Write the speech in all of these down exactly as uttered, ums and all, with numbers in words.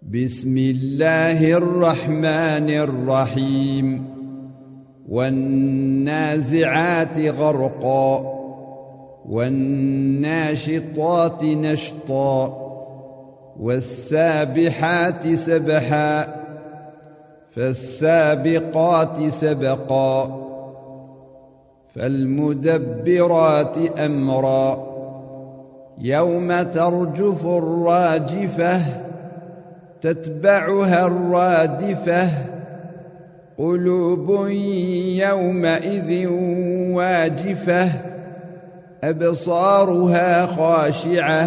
بسم الله الرحمن الرحيم والنازعات غرقا والناشطات نشطا والسابحات سبحا فالسابقات سبقا فالمدبرات أمرا يوم ترجف الراجفة تتبعها الرادفة قلوب يومئذ واجفة أبصارها خاشعة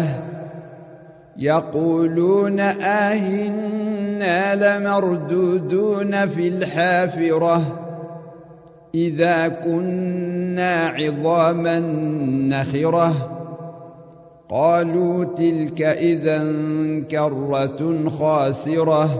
يقولون آهنا لمردودون في الحافرة إذا كنا عظاما نخرة قالوا تلك إذا كرة خاسرة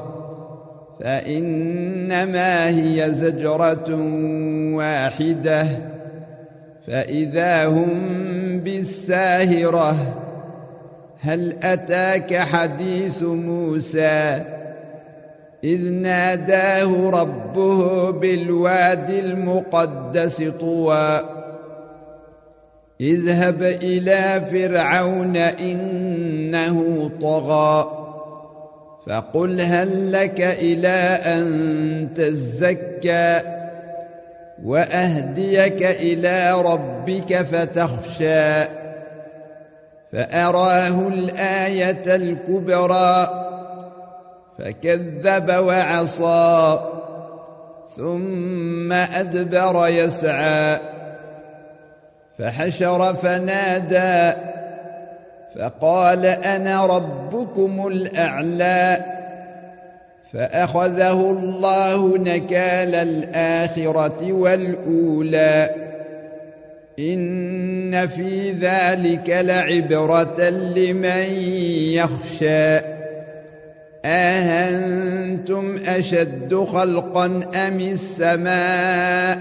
فإنما هي زجرة واحدة فإذا هم بالساهرة هل أتاك حديث موسى إذ ناداه ربه بالوادي المقدس طوى اذهب إلى فرعون إنه طغى فقل هل لك إلى أن تزكى وأهديك إلى ربك فتخشى فأراه الآية الكبرى فكذب وعصى ثم أدبر يسعى فحشر فنادى فقال أنا ربكم الأعلى فأخذه الله نكال الآخرة والأولى إن في ذلك لعبرة لمن يخشى أأنتم أشد خلقا أم السماء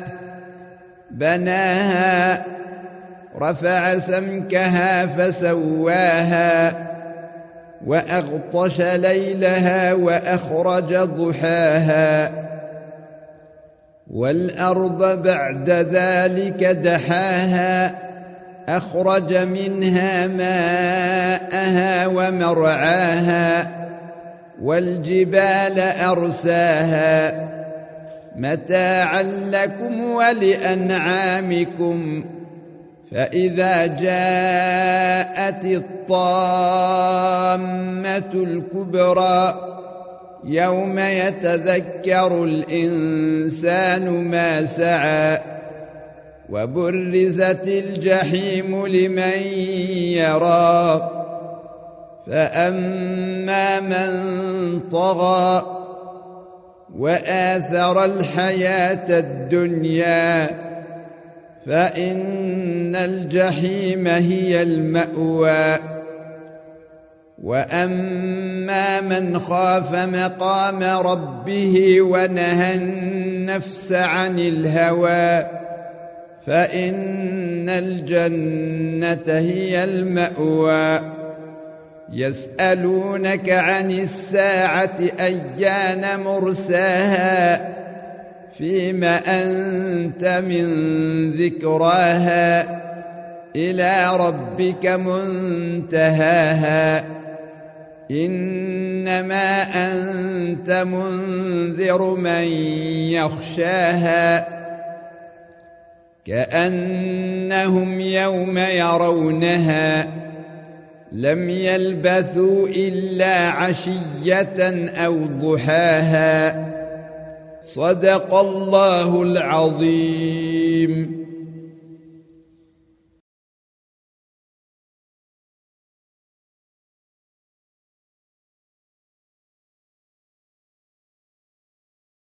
بناها رفع سمكها فسواها وأغطش ليلها وأخرج ضحاها والأرض بعد ذلك دحاها أخرج منها ماءها ومرعاها والجبال أرساها متاعا لكم ولأنعامكم فإذا جاءت الطامة الكبرى يوم يتذكر الإنسان ما سعى وبرزت الجحيم لمن يرى فأما من طغى وآثر الحياة الدنيا فإن الجحيم هي المأوى وأما من خاف مقام ربه ونهى النفس عن الهوى فإن الجنة هي المأوى يسألونك عن الساعة أيان مرساها فيما أنت من ذكراها إلى ربك منتهاها إنما أنت منذر من يخشاها كأنهم يوم يرونها لم يلبثوا إلا عشية أو ضحاها صدق الله العظيم.